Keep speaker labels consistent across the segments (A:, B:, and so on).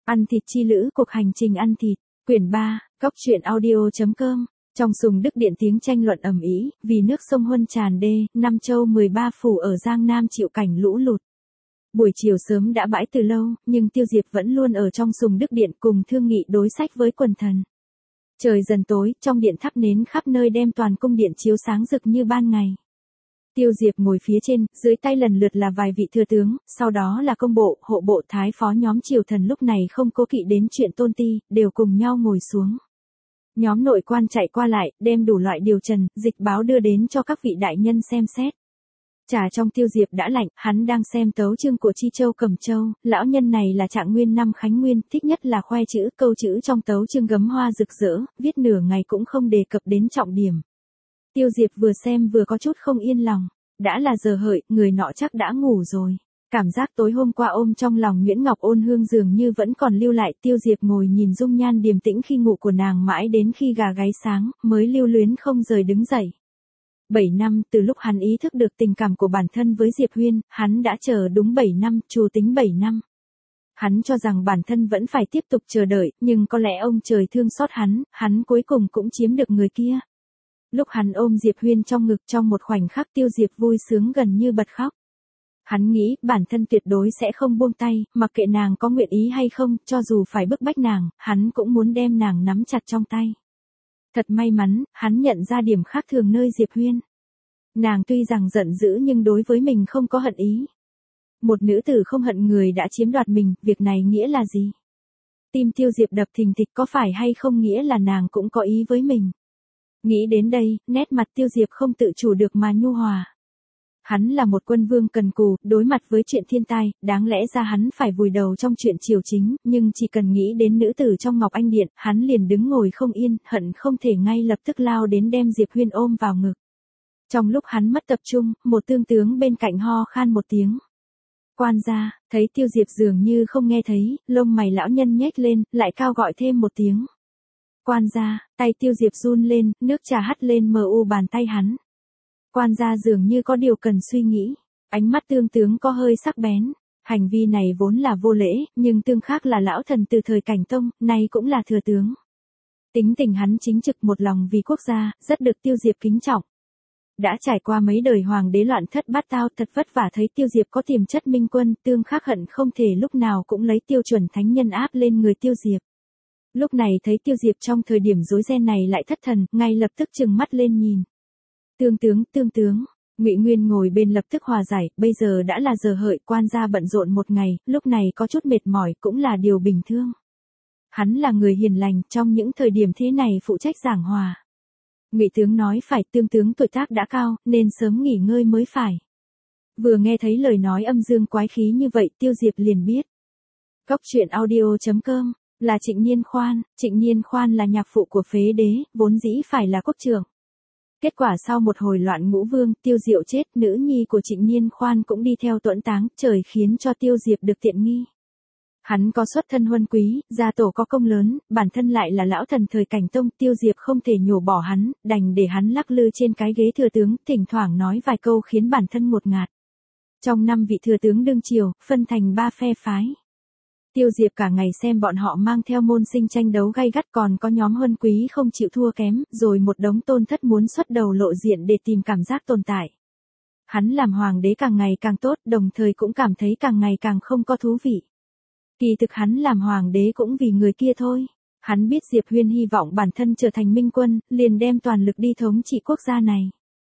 A: Ăn thịt chi lữ, cuộc hành trình ăn thịt, quyển 3, góc truyện audio.com. Trong Sùng Đức Điện tiếng tranh luận ầm ĩ, vì nước sông Huân tràn đê, Nam Châu 13 phủ ở Giang Nam chịu cảnh lũ lụt. Buổi chiều sớm đã bãi từ lâu, nhưng Tiêu Diệp vẫn luôn ở trong Sùng Đức Điện cùng thương nghị đối sách với quần thần. Trời dần tối, trong điện thắp nến khắp nơi đem toàn cung điện chiếu sáng rực như ban ngày. Tiêu Diệp ngồi phía trên, dưới tay lần lượt là vài vị thừa tướng, sau đó là công bộ, hộ bộ thái phó nhóm triều thần lúc này không cố kỵ đến chuyện tôn ti, đều cùng nhau ngồi xuống. Nhóm nội quan chạy qua lại, đem đủ loại điều trần, dịch báo đưa đến cho các vị đại nhân xem xét. Trà trong Tiêu Diệp đã lạnh, hắn đang xem tấu chương của Chi Châu Cẩm Châu, lão nhân này là Trạng Nguyên năm Khánh Nguyên, thích nhất là khoe chữ, câu chữ trong tấu chương gấm hoa rực rỡ, viết nửa ngày cũng không đề cập đến trọng điểm. Tiêu Diệp vừa xem vừa có chút không yên lòng, đã là giờ hợi, người nọ chắc đã ngủ rồi. Cảm giác tối hôm qua ôm trong lòng Nguyễn Ngọc Ôn Hương dường như vẫn còn lưu lại. Tiêu Diệp ngồi nhìn dung nhan điềm tĩnh khi ngủ của nàng mãi đến khi gà gáy sáng, mới lưu luyến không rời đứng dậy. 7 năm từ lúc hắn ý thức được tình cảm của bản thân với Diệp Huyên, hắn đã chờ đúng 7 năm, trù tính 7 năm. Hắn cho rằng bản thân vẫn phải tiếp tục chờ đợi, nhưng có lẽ ông trời thương xót hắn cuối cùng cũng chiếm được người kia. Lúc hắn ôm Diệp Huyên trong ngực trong một khoảnh khắc Tiêu Diệp vui sướng gần như bật khóc. Hắn nghĩ bản thân tuyệt đối sẽ không buông tay, mặc kệ nàng có nguyện ý hay không, cho dù phải bức bách nàng, hắn cũng muốn đem nàng nắm chặt trong tay. Thật may mắn, hắn nhận ra điểm khác thường nơi Diệp Huyên. Nàng tuy rằng giận dữ nhưng đối với mình không có hận ý. Một nữ tử không hận người đã chiếm đoạt mình, việc này nghĩa là gì? Tim Tiêu Diệp đập thình thịch, có phải hay không nghĩa là nàng cũng có ý với mình? Nghĩ đến đây, nét mặt Tiêu Diệp không tự chủ được mà nhu hòa. Hắn là một quân vương cần cù, đối mặt với chuyện thiên tai, đáng lẽ ra hắn phải vùi đầu trong chuyện triều chính, nhưng chỉ cần nghĩ đến nữ tử trong Ngọc Anh Điện, hắn liền đứng ngồi không yên, hận không thể ngay lập tức lao đến đem Diệp Huyên ôm vào ngực. Trong lúc hắn mất tập trung, một tương tướng bên cạnh ho khan một tiếng. Quan gia, thấy Tiêu Diệp dường như không nghe thấy, lông mày lão nhân nhếch lên, lại cao gọi thêm một tiếng. Quan gia, tay Tiêu Diệp run lên, nước trà hắt lên mờ u bàn tay hắn. Quan gia dường như có điều cần suy nghĩ, ánh mắt tương tướng có hơi sắc bén. Hành vi này vốn là vô lễ, nhưng tương khác là lão thần từ thời Cảnh Tông, nay cũng là thừa tướng. Tính tình hắn chính trực một lòng vì quốc gia, rất được Tiêu Diệp kính trọng. Đã trải qua mấy đời hoàng đế loạn thất bát tao, thật vất vả thấy Tiêu Diệp có tiềm chất minh quân, tương khác hận không thể lúc nào cũng lấy tiêu chuẩn thánh nhân áp lên người Tiêu Diệp. Lúc này thấy Tiêu Diệp trong thời điểm rối ren này lại thất thần, ngay lập tức trừng mắt lên nhìn. Tương tướng, Ngụy Nguyên ngồi bên lập tức hòa giải, bây giờ đã là giờ hợi, quan gia bận rộn một ngày, lúc này có chút mệt mỏi cũng là điều bình thường. Hắn là người hiền lành, trong những thời điểm thế này phụ trách giảng hòa. Ngụy tướng nói phải, tương tướng tuổi tác đã cao, nên sớm nghỉ ngơi mới phải. Vừa nghe thấy lời nói âm dương quái khí như vậy, Tiêu Diệp liền biết. Góc truyện audio.com, là Trịnh Niên Khoan là nhạc phụ của phế đế, vốn dĩ phải là quốc trưởng. Kết quả sau một hồi loạn ngũ vương, Tiêu Diệu chết, nữ nhi của Trịnh Niên Khoan cũng đi theo tuẫn táng, trời khiến cho Tiêu Diệp được tiện nghi. Hắn có xuất thân huân quý, gia tổ có công lớn, bản thân lại là lão thần thời Cảnh Tông, Tiêu Diệp không thể nhổ bỏ hắn, đành để hắn lắc lư trên cái ghế thừa tướng, thỉnh thoảng nói vài câu khiến bản thân ngột ngạt. Trong 5 vị thừa tướng đương triều, phân thành 3 phe phái. Tiêu Diệp cả ngày xem bọn họ mang theo môn sinh tranh đấu gay gắt, còn có nhóm huân quý không chịu thua kém, rồi một đống tôn thất muốn xuất đầu lộ diện để tìm cảm giác tồn tại. Hắn làm hoàng đế càng ngày càng tốt, đồng thời cũng cảm thấy càng ngày càng không có thú vị. Kỳ thực hắn làm hoàng đế cũng vì người kia thôi. Hắn biết Diệp Huyên hy vọng bản thân trở thành minh quân, liền đem toàn lực đi thống trị quốc gia này.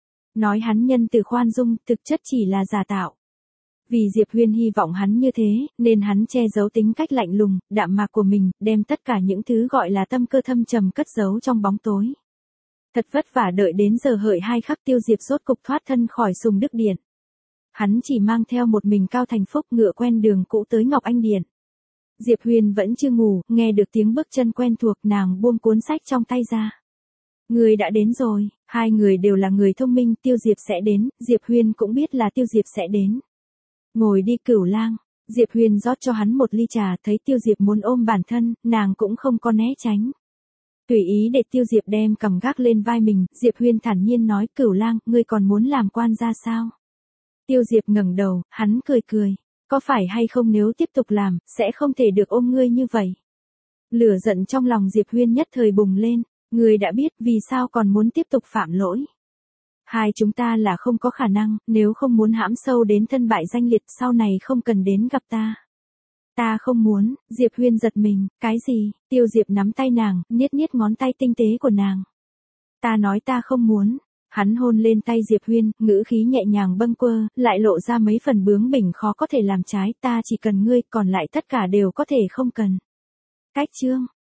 A: Nói hắn nhân từ khoan dung, thực chất chỉ là giả tạo. Vì Diệp Huyên hy vọng hắn như thế, nên hắn che giấu tính cách lạnh lùng, đạm mạc của mình, đem tất cả những thứ gọi là tâm cơ thâm trầm cất giấu trong bóng tối. Thật vất vả đợi đến giờ hợi 2 khắc, Tiêu Diệp rốt cục thoát thân khỏi Sùng Đức Điện. Hắn chỉ mang theo một mình Cao Thành Phúc ngựa quen đường cũ tới Ngọc Anh Điện. Diệp Huyên vẫn chưa ngủ, nghe được tiếng bước chân quen thuộc, nàng buông cuốn sách trong tay ra. Người đã đến rồi, hai người đều là người thông minh, Tiêu Diệp sẽ đến, Diệp Huyên cũng biết là Tiêu Diệp sẽ đến. Ngồi đi Cửu Lang, Diệp Huyên rót cho hắn một ly trà, thấy Tiêu Diệp muốn ôm bản thân, nàng cũng không có né tránh. Tùy ý để Tiêu Diệp đem cầm gác lên vai mình, Diệp Huyên thản nhiên nói, Cửu Lang, ngươi còn muốn làm quan gia sao? Tiêu Diệp ngẩng đầu, hắn cười cười. Có phải hay không nếu tiếp tục làm, sẽ không thể được ôm ngươi như vậy. Lửa giận trong lòng Diệp Huyên nhất thời bùng lên, ngươi đã biết vì sao còn muốn tiếp tục phạm lỗi. Hai chúng ta là không có khả năng, nếu không muốn hãm sâu đến thân bại danh liệt sau này không cần đến gặp ta. Ta không muốn, Diệp Huyên giật mình, cái gì, Tiêu Diệp nắm tay nàng, niết niết ngón tay tinh tế của nàng. Ta nói ta không muốn, hắn hôn lên tay Diệp Huyên, ngữ khí nhẹ nhàng bâng quơ, lại lộ ra mấy phần bướng bỉnh khó có thể làm trái, ta chỉ cần ngươi, còn lại tất cả đều có thể không cần. Cách chương